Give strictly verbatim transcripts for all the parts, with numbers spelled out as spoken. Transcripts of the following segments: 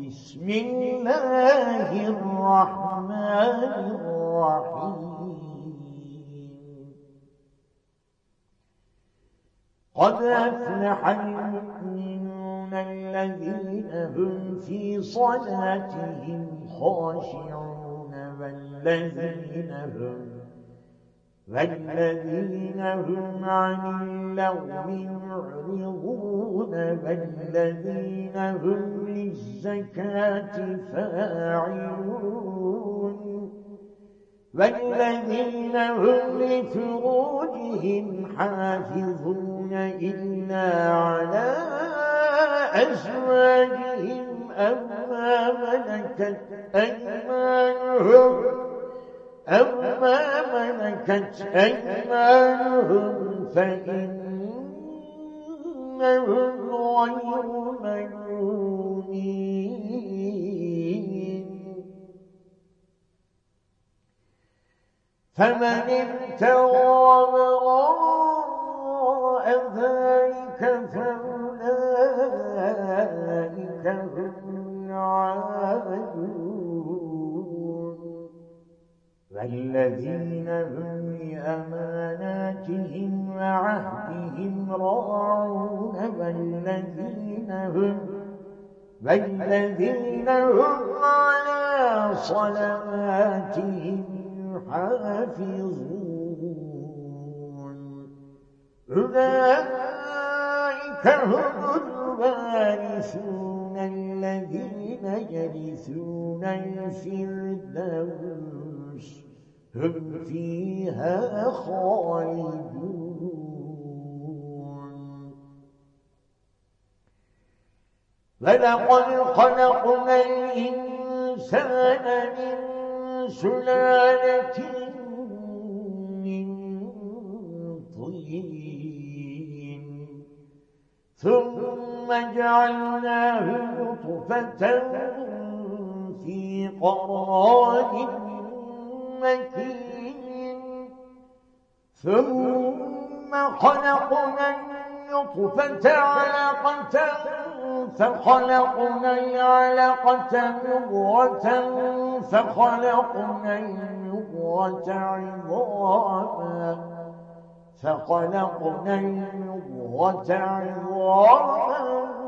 بسم الله الرحمن الرحيم قد أفلح المؤمنون الذين هم في صلاتهم خاشعون والذين هم والذين هم عن اللغو معرضون والذين هم للزكاة فاعلون والذين هم لفروجهم حافظون إلا على أزواجهم أو ما ملكت أيمانهم أو ما ملكت أيمانهم فإنهم غير ملومين فمن ابتغى وراء ذلك فأولئك هم العادون والذين هم لأماناتهم وعهدهم راعون والذين هم والذين هم على صلواتهم يحافظون أولئك هم الوارثون الذين يرثون الفردوس هم فيها خالدون ولقد خلقنا الإنسان من سلالة من طين ثم جعلناه نطفة في قرار مكين ثم خلقنا النطفة علقة فخلقنا العلقة مضغة فخلقنا المضغة عظاما فخلقنا المضغة عظاما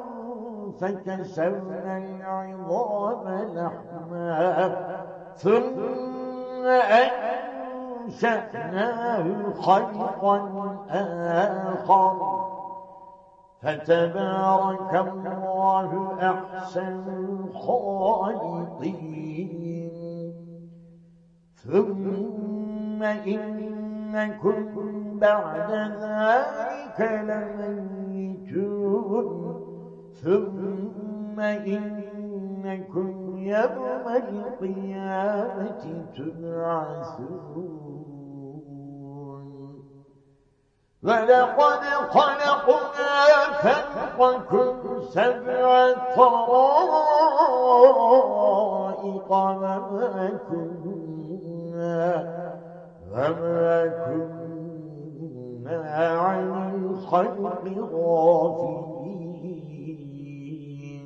فكسونا العظام لحما ثم أنشأناه خلقا آخر فتبارك الله أحسن الخالقين ثم إنكم بعد ذلك لميتون ثم إنكم يوم القيامة تبعثون ولقد خلقنا فوقكم سبع طرائق وما كنا وما كنا عن الخلق غافلين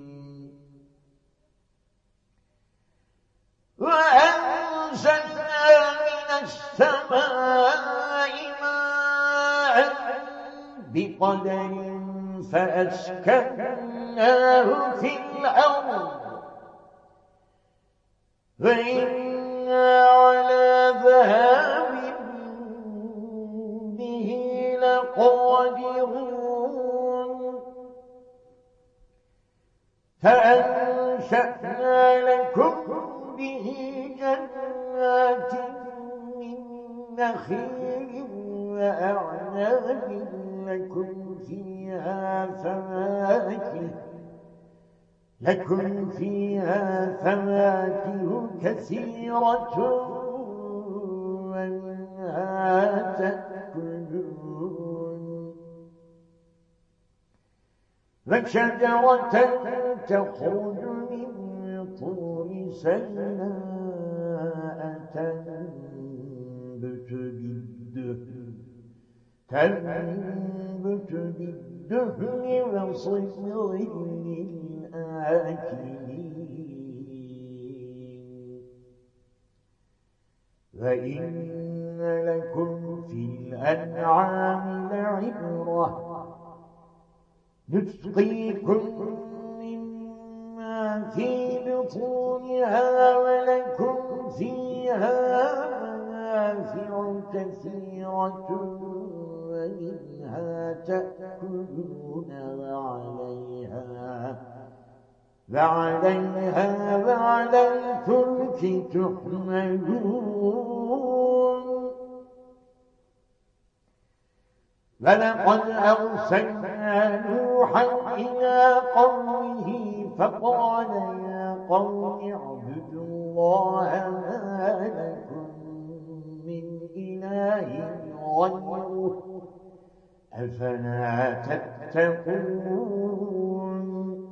وأنزلنا من السماء ماء بقدر فأسكناه في الأرض وإنا على ذهاب به لقادرون فأنشأنا لكم به جنات من نخيل وأعناب لكم فيها فواكه لكم فيها فواكه كثيرة ومنها تأكلون وشجرة تخرج من طور سيناء تنبت بالدهن تنبت بالدهن وصبغ للآكلين آكلين وإن لكم في الأنعام لعبرة نسقيكم مما في بطونها ولكم فيها منافع كثيرة ومنها تأكلون وعليها وعليها وعلى الفلك تحملون ولقد أرسلنا نوحا إلى قومه فقال يا قوم اعبدوا الله ما لكم من إله غيره أفلا تتقون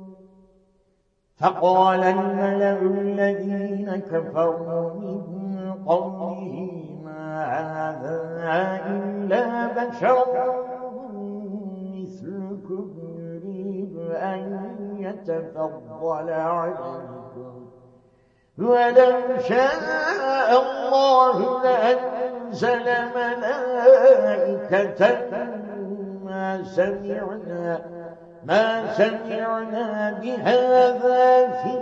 فقال الملأ الذين كفروا من قومه ما هذا إلا بشر مثلكم يريد أن يتفضل عليكم ولو شاء الله لأنزل ملائكة ما سمعنا ما سمعنا بهذا في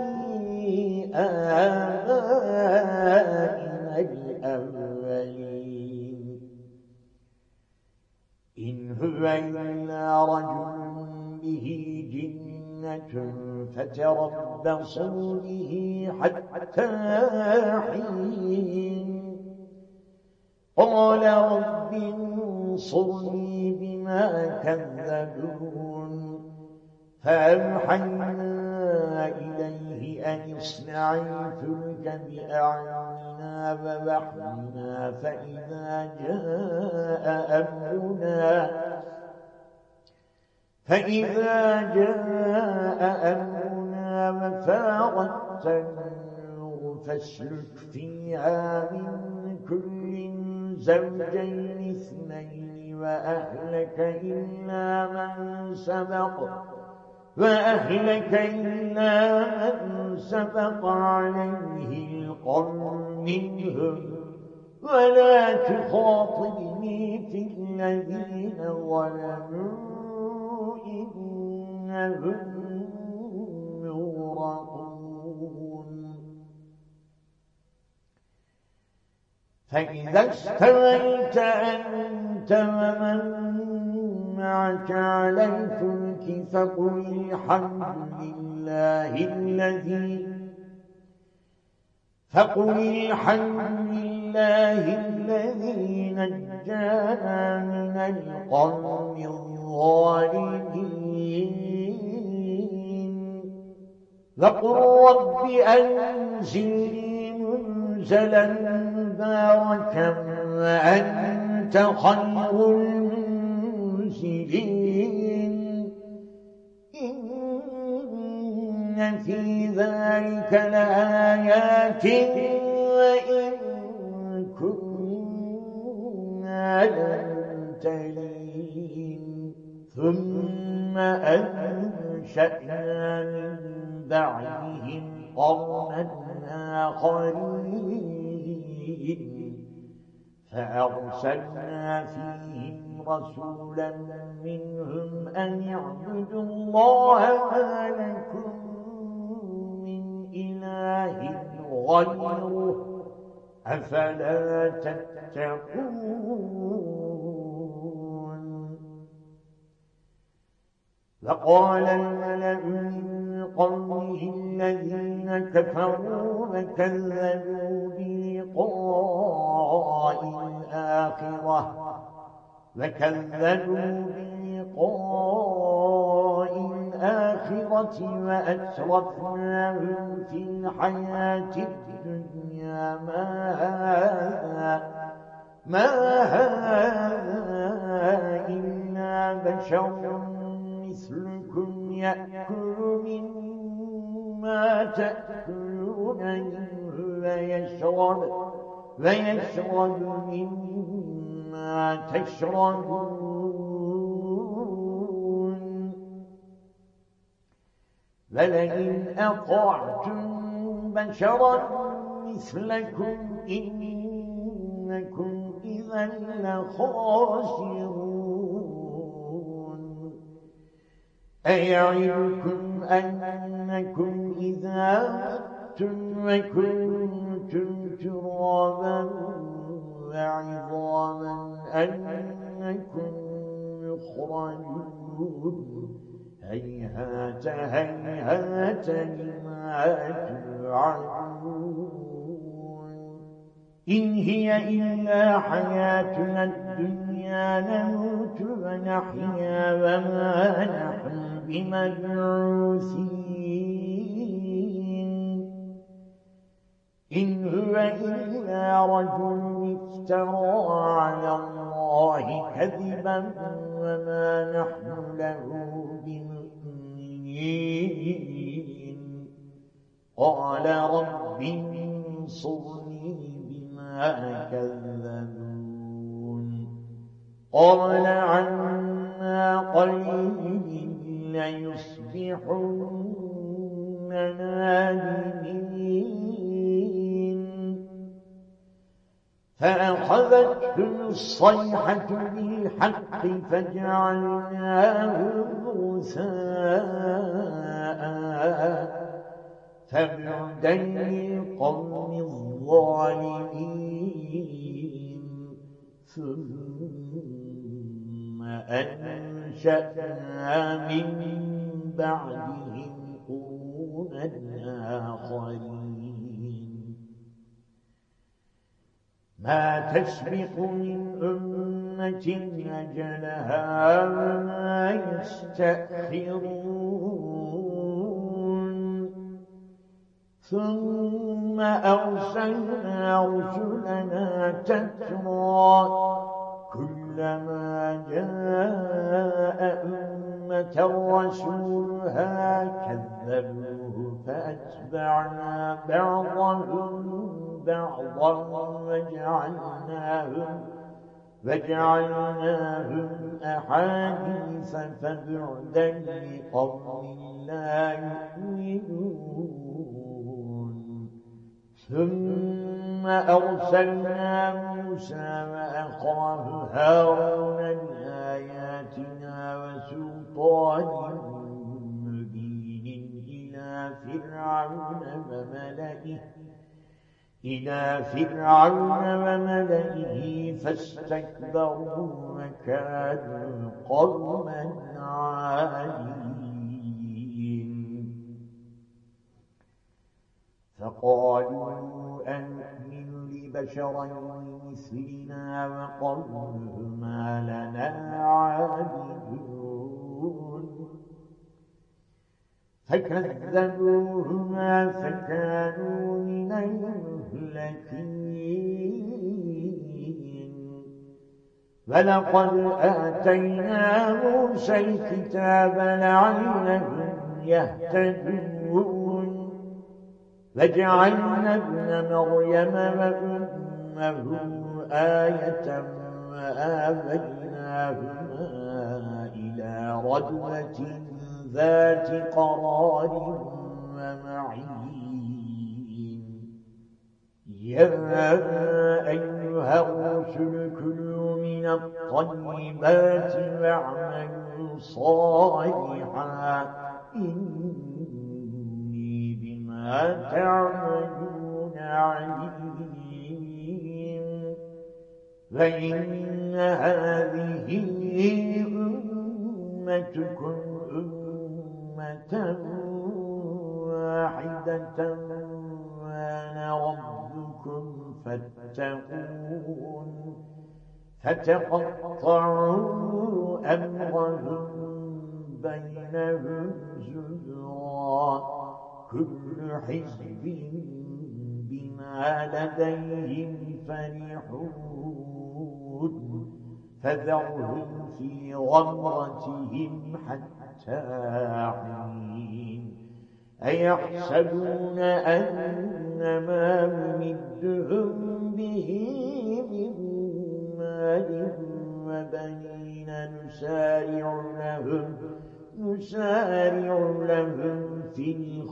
آبائنا الأولين إن هو إلا رجل به جنة فتربصوا به حتى حين قال رب انصرني بما كذبون فأوحينا إليه أن اصنع الفلك بأعيننا ووحينا فإذا جاء أمرنا فإذا جاء أمرنا وفارت النور فاسلك فيها من كل زوجين اثنين وأهلك إلا من سبق وأهلك إلا من سبق عليه القول منهم ولا تخاطبني في الذين ظلموا إنهم مغرقون فإذا استويت أنت ومن معك على الفلك فقل الحمد لله الذي فقل الحمد لله الذي نجانا من القوم الظالمين وقل رب أنزلني منزلا باركا وأنت خير المنزلين إن في ذلك لآيات وإن كنا لمبتلين ثم أنشأنا من بعدهم قرنا آخرين فأرسلنا فيهم رسولا منهم أن يعبدوا الله ما لكم من إله غيره أفلا تتقون وقال الملأ من قومه الذين كفروا وكذبوا بلقاء الآخرة وكذبوا بلقاء الآخرة وأترفناهم في الحياة الدنيا ما هذا ما هذا إلا بشر مثلكم يأكل مما تأكلون منه ويشرب ويشرب مما تشربون ولئن أطعتم بشرا مثلكم إنكم إذا لخاسرون أيعدكم أنكم إذا متم وكنتم ترابا وعظاما أنكم يخرجون هيهات هيهات لما توعدون إن هي إلا حياتنا الدنيا نموت ونحيا وما نحن بمبعوثين إن هو إلا رجل افترى على الله كذبا وما نحن له بمؤمنين قال رب انصرني بما كذبون قال عما قليل ليصبحن نادمين فأخذتهم الصيحة بالحق فجعلناهم غثاء فبعدا للقوم الظالمين ثم أنشأنا من بعدهم قرونا آخرين ما تسبق من أمة أجلها وما يستأخرون ثم أرسلنا رسلنا تترى كلما جاء أمة رسولها كذبوه فأتبعنا بعضهم بعضا وجعلناهم وجعلناهم أحاديث فبعدا لقوم لا يؤمنون ثم أرسلنا موسى وأخاه هارون بآياتنا وسلطان مبين إلى فرعون وملئه إلى فرعون وملئه فاستكبروا وكانوا قوما عالين فقالوا أنؤمن لبشرين مثلنا وقومهما لنا عابدون فكذبوهما فكانوا من المهلكين ولقد آتينا موسى الكتاب لعلهم يهتدون وجعلنا ابن مريم وأمه آية وآويناهما إلى ربوة ذات قرار ومعين يا أيها الرسل كلوا من الطيبات واعملوا صالحا إني بما تعملون عليم وإن هذه أمتكم أمة واحدة وأنا ربكم فاتقون فتقطعوا أمرهم بينهم زبرا كل حزب بما لديهم فرحون فذرهم في غمرتهم حتى حين أيحسبون أنما نمدهم به من مال وبنين نسارع لهم نسارع لهم في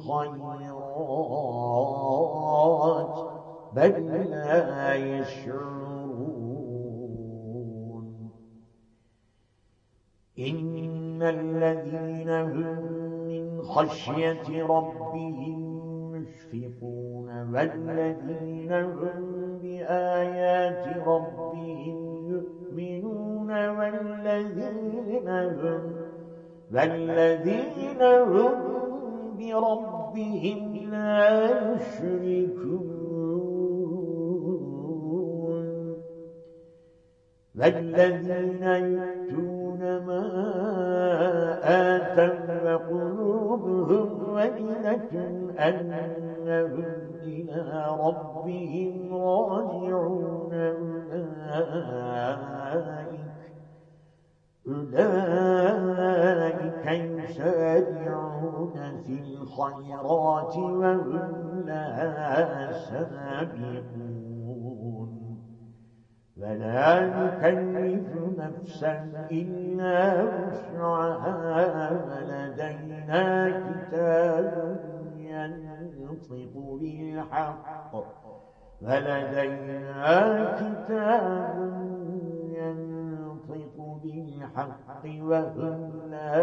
الخيرات بل لا يشعرون إن الذين هم من خشية ربهم مشفقون والذين هم بآيات ربهم يؤمنون والذين هم والذين هم بربهم لا يشركون والذين يؤتون ما آتوا وقلوبهم وجلة أنهم إلى ربهم راجعون أولئك يسارعون في الخيرات وهم لها سابقون ولا نكلف نفسا إلا وسعها ولدينا كتاب ينطق بالحق ولدينا كتاب ينطق بالحق وهم لا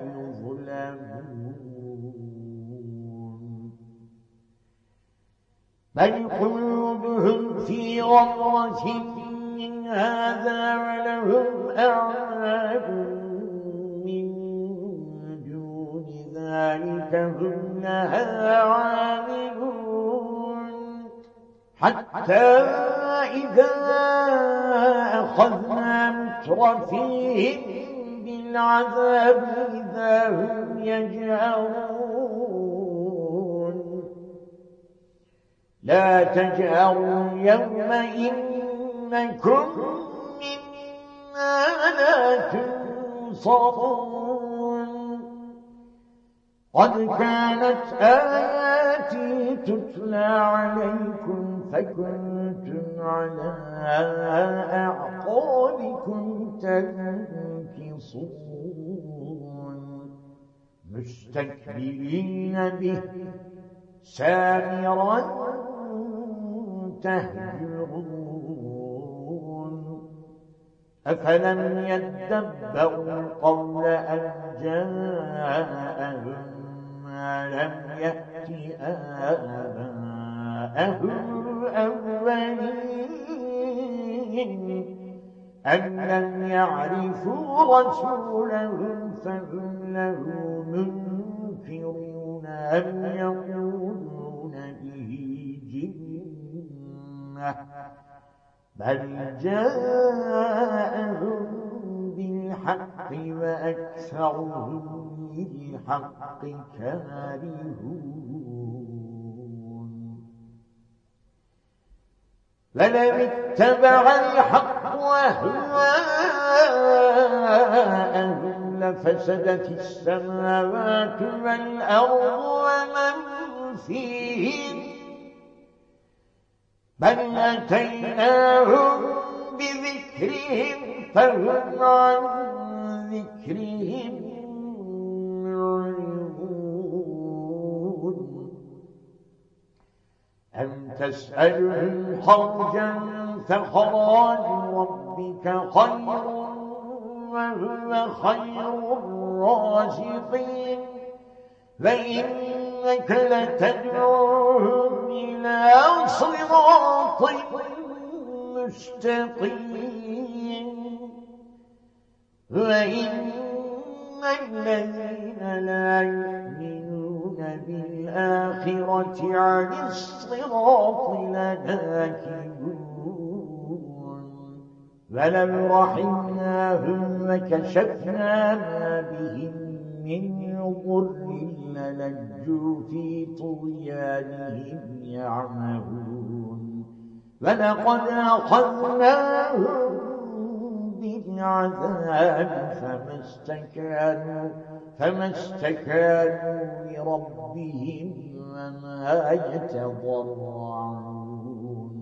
يظلمون بل قلوبهم في غمرة من هذا ولهم أعمال من دون ذلك هم لها عاملون حتى إذا أخذنا مترفيهم بالعذاب إذا هم يجأرون لا تجأروا اليوم إنكم منا لا تنصرون قد كانت آياتي تتلى عليكم فكنتم على أعقابكم تنكصون مستكبرين به سامرا تهجرون أفلم يدبروا القول أم جاءهم ما لم يأت آباءهم الأولين أم لم يعرفوا رسولهم فهم له منكرون أم يقولون به جنة بل جاءهم بالحق وأكثرهم للحق كارهون ولم اتبع الحق أهواءهم لفسدت السماوات والأرض ومن فيهن بل أتيناهم بذكرهم فهم عن ذكرهم معرضون أم تسألهم خرجا فخراج ربك خير وهو خير الرازقين فإنك لتدعوهم إلى صراط مستقيم وإن الذين لا يؤمنون بالآخرة عن الصراط لناكبون ولو رحمناهم وكشفنا ما بهم من ضر للجوا في طغيانهم يعمهون ولقد أخذناهم بالعذاب فما استكانوا فما استكانوا لربهم وما يتضرعون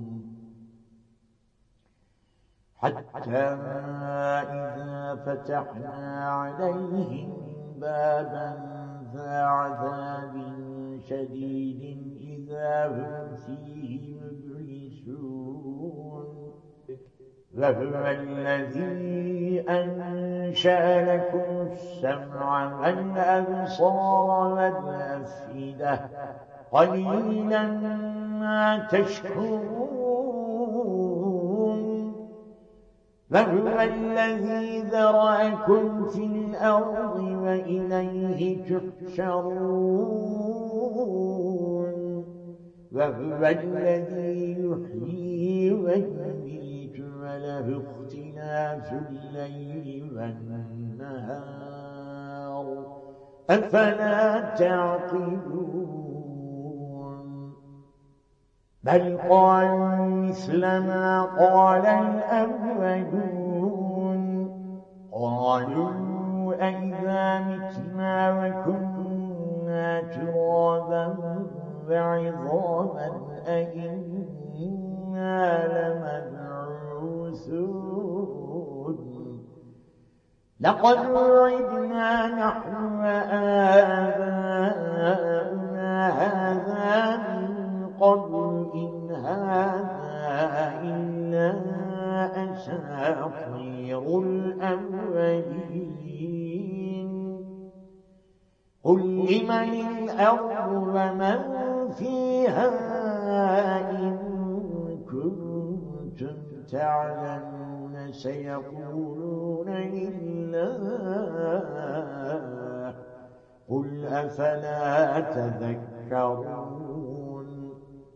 حتى إذا فتحنا عليهم بابا ذا عذاب شديد إذا هم فيه مبلسون وهو الذي أنشأ لكم السمع والأبصار والأفئدة قليلا ما تشكرون وهو الذي ذرأكم في الأرض وإليه تحشرون وهو الذي يحيي ويميت وله اختلاف الليل والنهار أفلا تعقلون بل قالوا مثل ما قال الأولون قالوا أئذا متنا وكنا ترابا وعظاما أئنا لمبعوثون لقد وعدنا نحن وآباؤنا هذا من قبل إن هذا إلا أساطير الأولين قل لمن الأرض ومن فيها إن كنتم تعلمون سيقولون لله قل أفلا تذكرون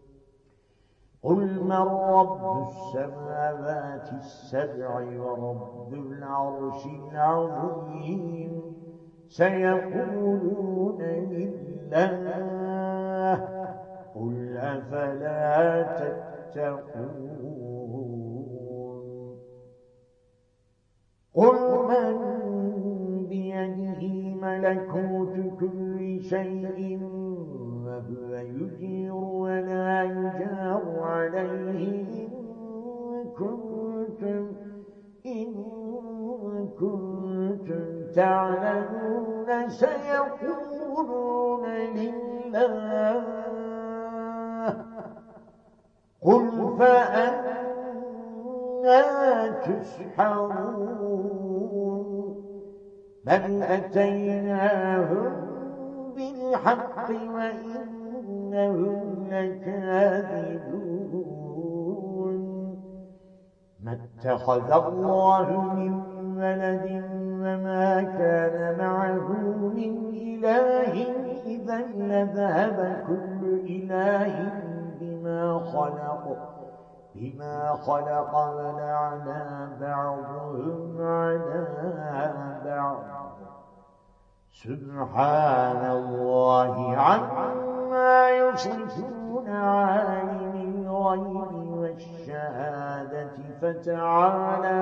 قل من رب السماوات السبع ورب العرش العظيم سيقولون لله قل أفلا تتقون قل من بيده ملكوت كل شيء وهو يجير ولا يجار عليه إن كنتم إن كنتم تعلمون سيقولون لله قل فأنا تسحرون بل أتيناهم بالحق وإنهم لكاذبون ما اتخذ الله من ولد وما كان معه من إله إذا لذهب كل إله بما خلق بما خلق ولعنا بعضهم على بعض سبحان الله عما يصفون عالم الغيب والشهادة فتعالى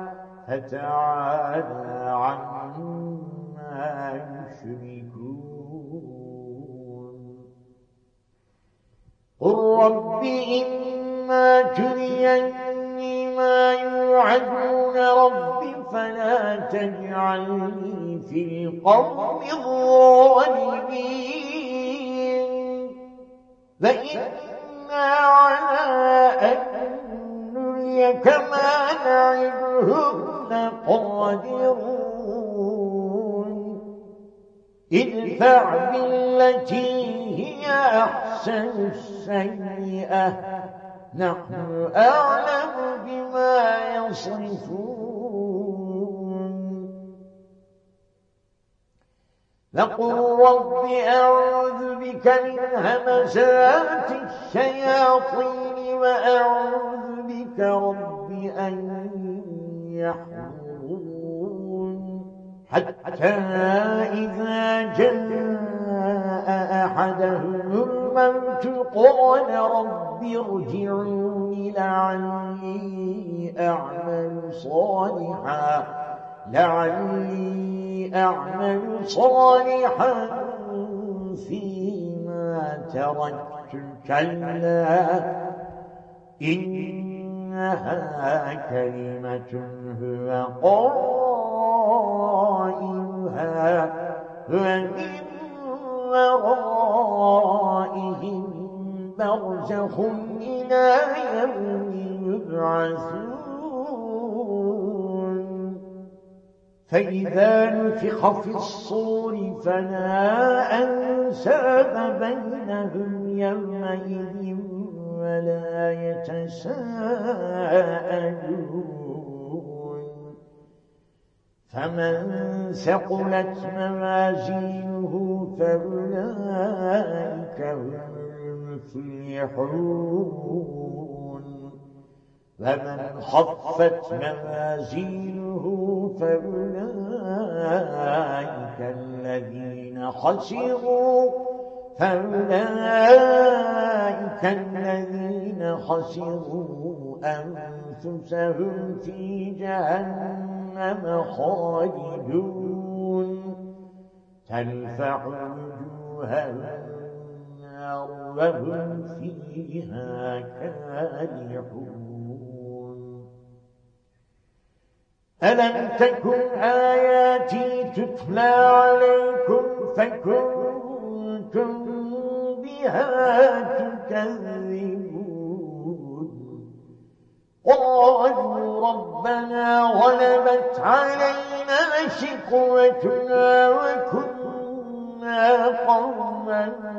فتعالى عما يشركون قل رب إما تريني ما يوعدون رب فلا تجعلني في القوم الظالمين فإنا على أن نريك ما نعدهم لقادرون ادفع بالتي هي أحسن السيئة نحن أعلم بما يصفون فقل رب أعوذ بك من همزات الشياطين وأعوذ بك رب أن يحضرون حتى إذا جاء أحدهم الموت قال رب ارجعون لعلي أعمل صالحا لعلي أعمل صالحا فيما تركت كلا إنها كلمة هو قائلها ومن ورائهم برزخ إلى يوم يبعثون فإذا نفخ في الصور فلا أنساب بينهم يومئذ ولا يتساءلون فمن ثقلت موازينه فأولئك هم المفلحون ومن خفت موازينه فأولئك الذين خسروا فأولئك الذين خسروا أنفسهم في جهنم خالدون تلفح وجوههم النار وهم فيها كالحون ألم تكن آياتي تتلى عليكم فكنتم بها تكذبون قالوا ربنا غلبت علينا شقوتنا وكنا قوما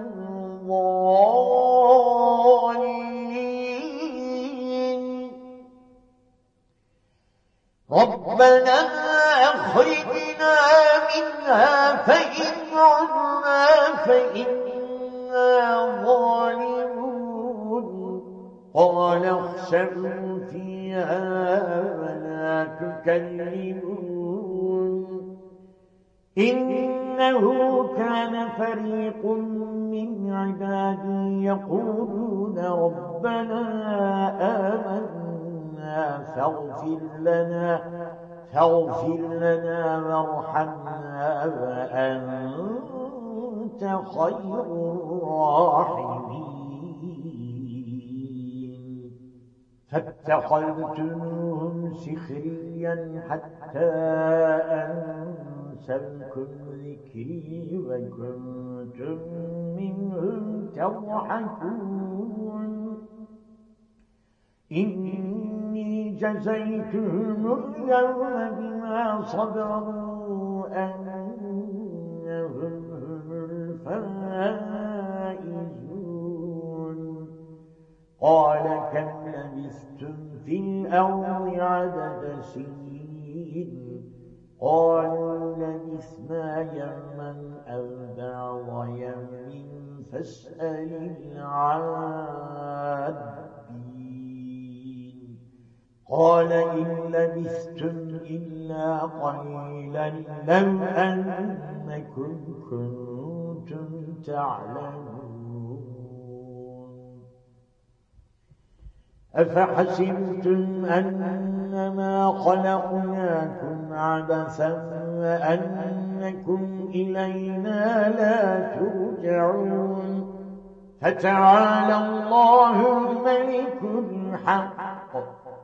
ضالين ربنا أخرجنا منها فإن عدنا فإنا ظالمون قال اخسئوا فيها ولا تكلمون إنه كان فريق من عبادي يقولون ربنا آمنا فاغفر لنا فاغفر لنا وارحمنا وأنت خير الراحمين فاتخذتموهم سخريا حتى أنسوكم ذكري وكنتم منهم تضحكون إني جزيتهم اليوم بما صبروا أنهم هم الفائزون قال كم لبثتم في الأرض عدد سنين قالوا لبثنا يوما أو بعض يوم فاسأل العادين قال إن لبثتم إلا قليلا لو أنكم كنتم تعلمون أفحسبتم أنما خلقناكم عبثا وأنكم إلينا لا ترجعون فتعالى الله الملك الحق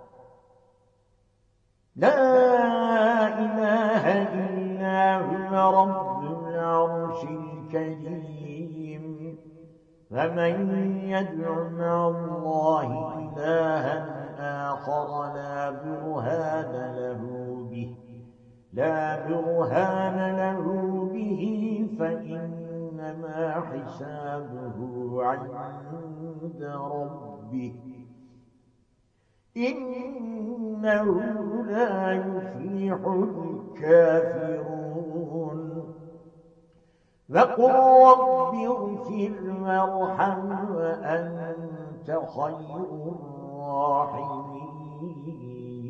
لا إله إلا هو رب العرش الكريم ومن يدع مع الله إلها آخر لا برهان له به لا برهان له به فإنما حسابه عند ربه إنه لا يفلح الكافرون وقل رب اغفر وارحم وأنت خير الراحمين